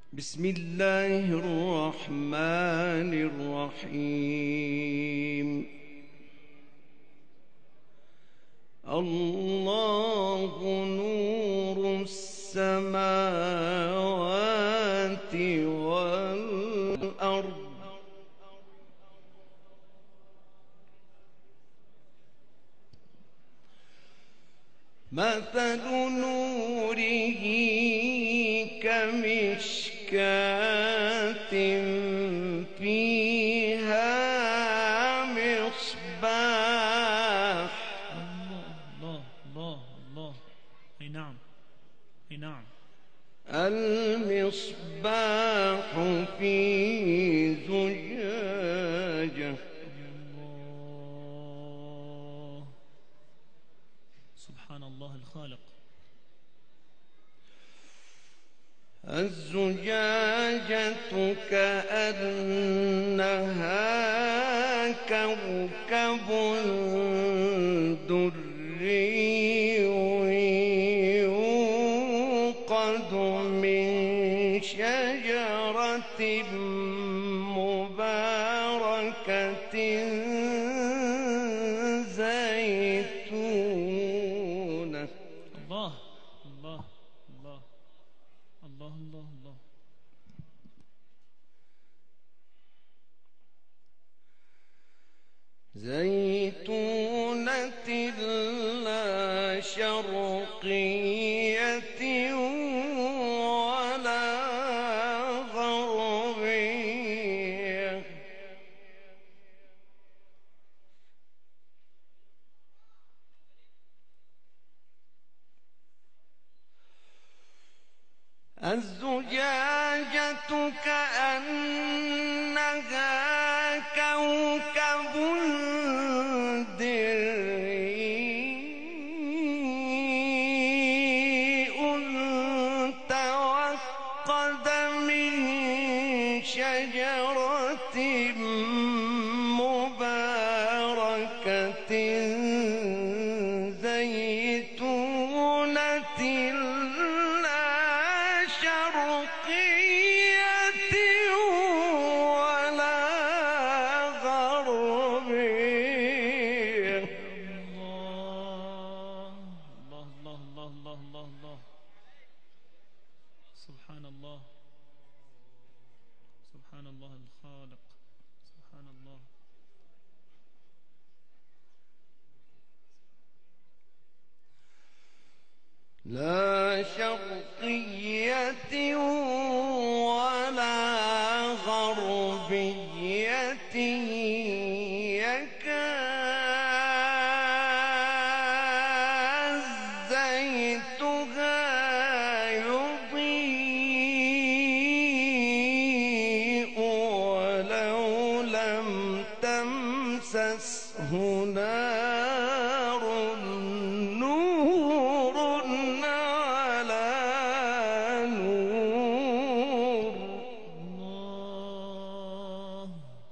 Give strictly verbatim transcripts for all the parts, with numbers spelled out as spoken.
بسم الله الرحمن الرحيم. الله نور السماوات والأرض مثل نوره كمشكاة فيها مصباح. الله الله الله أي نعم أي نعم. المصباح في زجاجة. الله سبحان الله الخالق. الزجاجة كأنها كوكب دري يوقد من شجرة مباركة زيتونة. الله الله الله الله الله الله. زيتونة لا شرقية ولا غربية. الزجاجة كأنها كوكب دري توقد من شجرة مباركة زيتونة شرقية ولا غربية. الله الله الله الله الله الله. سبحان الله سبحان الله الخالق. سبحان الله. لا شرقية ولا غربية يكاد زيتها يضيء ولو لم تمسسه نار نور على نور. الله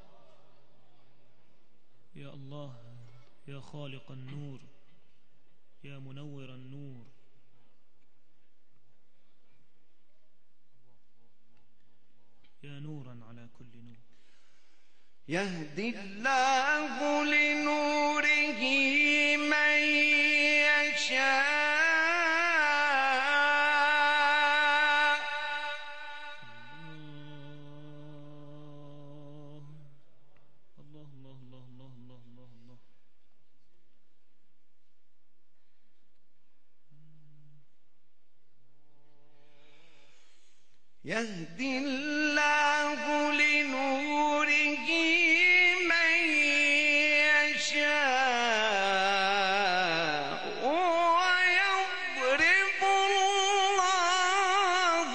يا الله يا خالق النور يا منور النور. يا نورا على كل نور. يهدي الله لنوره من يشاء. الله الله الله الله الله الله الله. يهدي الله لنوره من يشاء ويضرب الله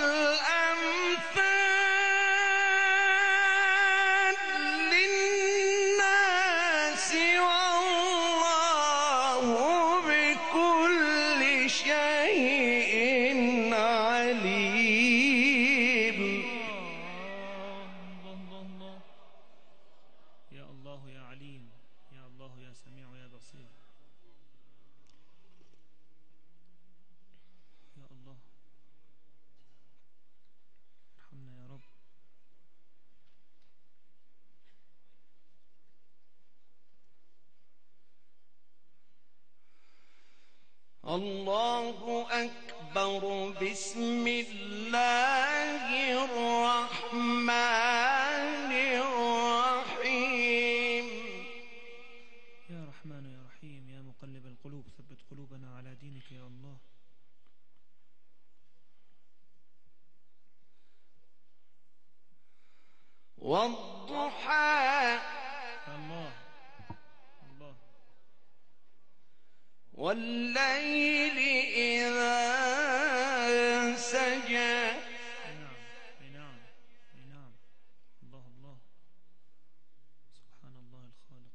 الأمثال للناس والله بكل شيء عليم. أكبر. بسم الله الرحمن الرحيم. يا رحمن يا رحيم يا مقلب القلوب ثبت قلوبنا على دينك يا الله. والضحى الله الله. والليل إذا سجى. نعم أي نعم أي نعم. الله الله. سبحان الله الخالق.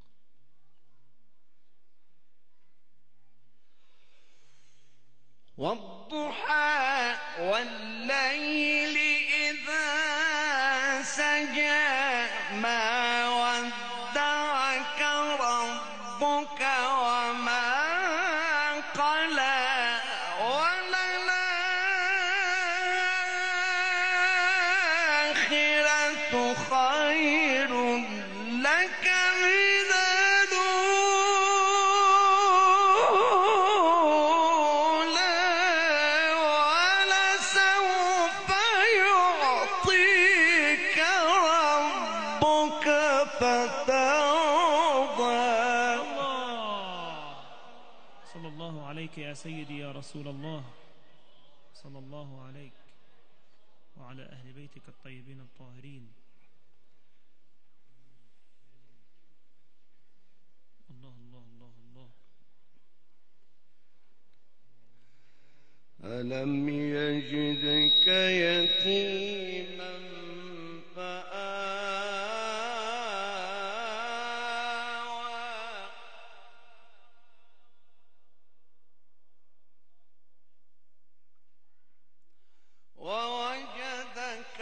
والضحى والليل إذا سجى. ما ودعك ربك وما قلى. وللآخرة خير لك من الأولى. ولسوف يعطيك ربك فترضى. الله. صلى الله عليك يا سيدي يا رسول الله، صلى الله عليك وعلى أهل بيتك الطيبين الطاهرين. الله الله الله الله. ألم يجدك يتيما فآوى. ووجدك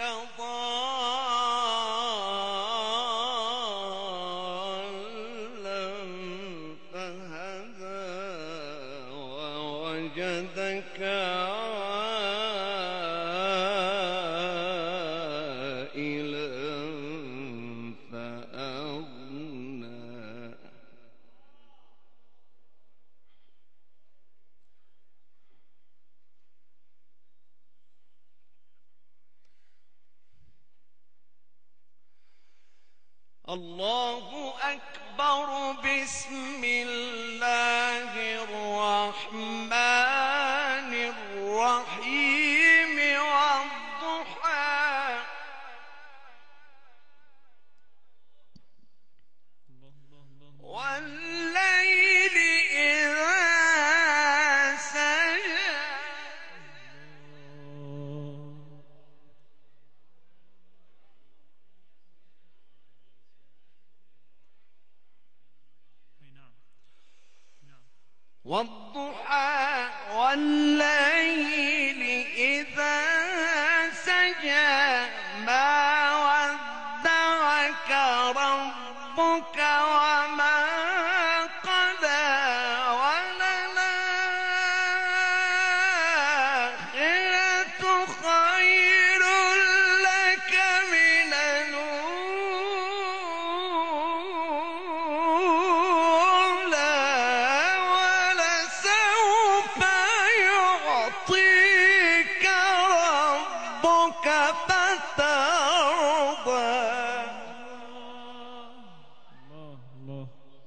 ضالا فهدى. ووجدك عائلا فأغنى. الله أكبر. بسم الله الرحمن الرحيم. والضحى الله الله الله. والليل إذا سجى. الله. أي نعم نعم. والضحى والليل إذا سجى. ما ودعك ربك وما قلى. وللآخرة خير لك من الأولى. ولسوف يعطيك ربك فترضى. الله الله.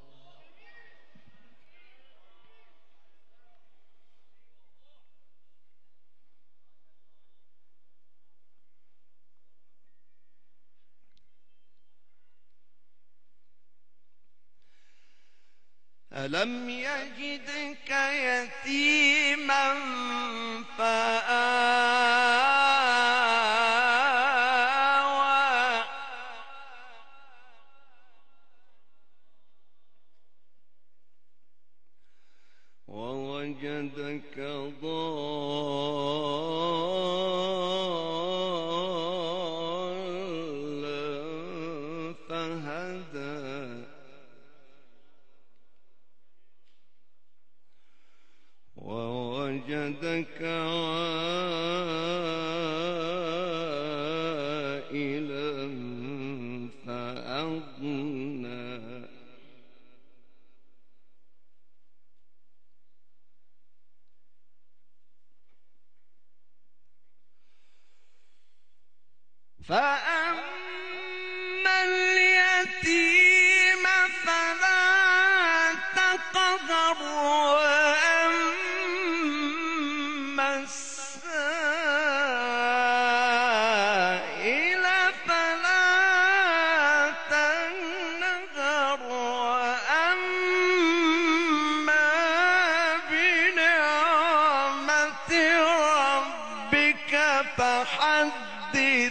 ألم يجدك يتيما فآوى. ووجدك ضالا فهدى. ووجدك عائلا فأغنى. فأما اليتيم فلا تقهر وأما السائل فلا تنهر وأما بنعمة ربك فحدث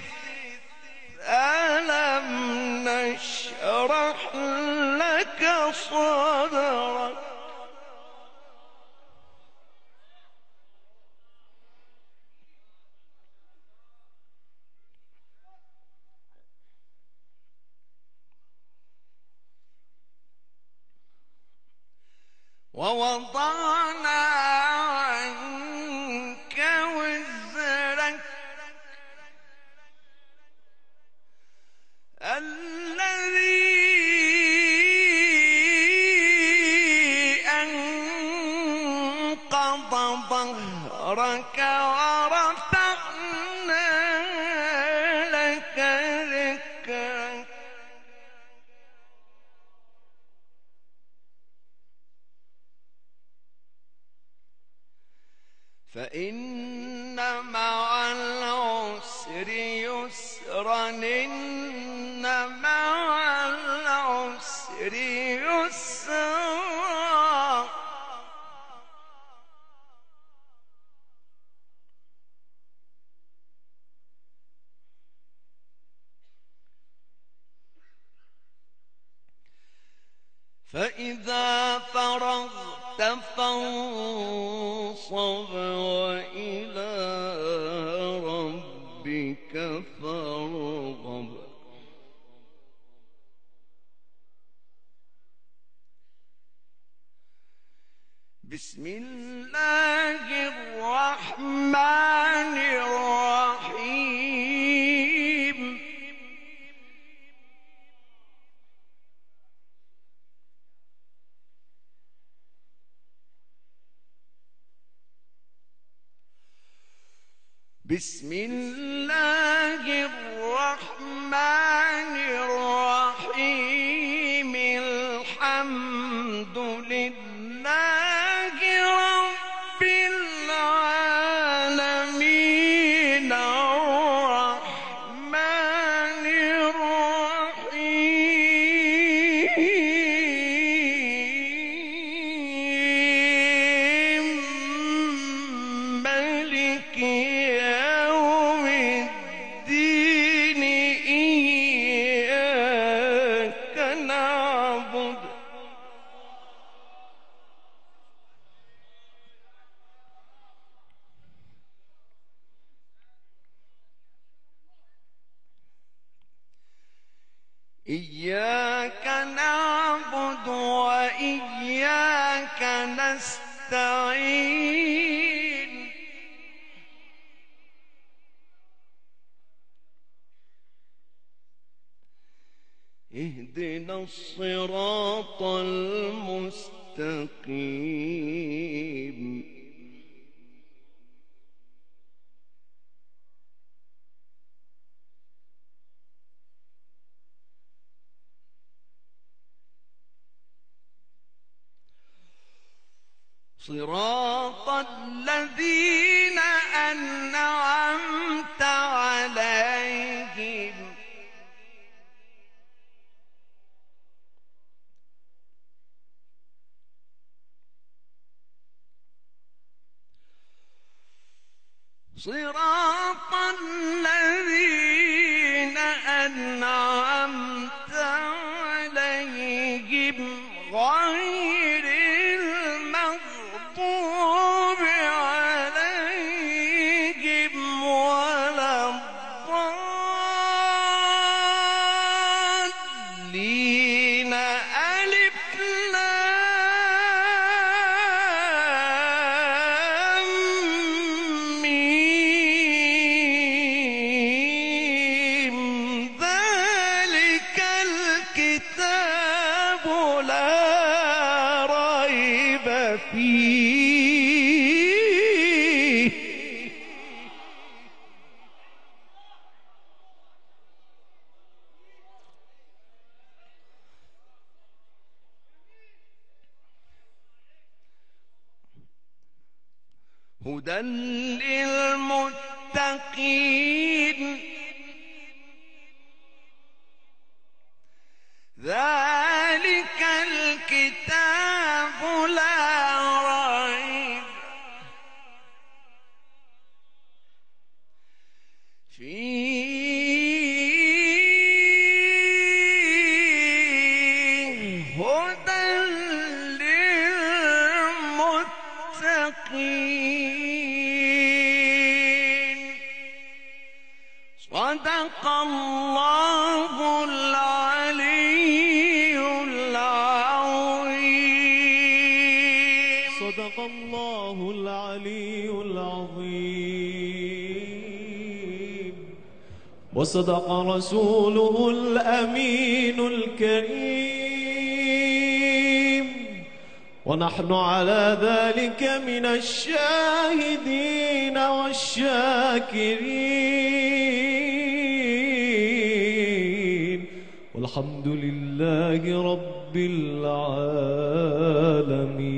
ألم نشرح لك صدرك ووضعنا عنك وزرك الذي أنقض ظهرك ورفعنا لك ذكرك فإن مع العسر يسرا إن مع العسر يسرا فإذا فرغت فانصب وإلى ربك فارغب بسم الله الرحمن الرحيم بسم الله الرحمن الرحيم الحمد لله رب العالمين الرحمن الرحيم مالك يوم الدين إياك نعبد إياك نعبد وإياك نستعين اهدنا الصراط المستقيم صراط الذين أنعمت عليهم صراط الذين أنعمت عليهم غير المغضوب عليهم ولا الضالين ألف لام ميم ذلك الكتاب لا ريب فيه هدى للمتقين ذلك الكتاب لا ريب فيه هدى للمتقين صدق الله العلي العظيم. صدق الله العلي العظيم وصدق رسوله الأمين الكريم، ونحن على ذلك من الشاهدين والشاكرين، والحمد لله رب العالمين.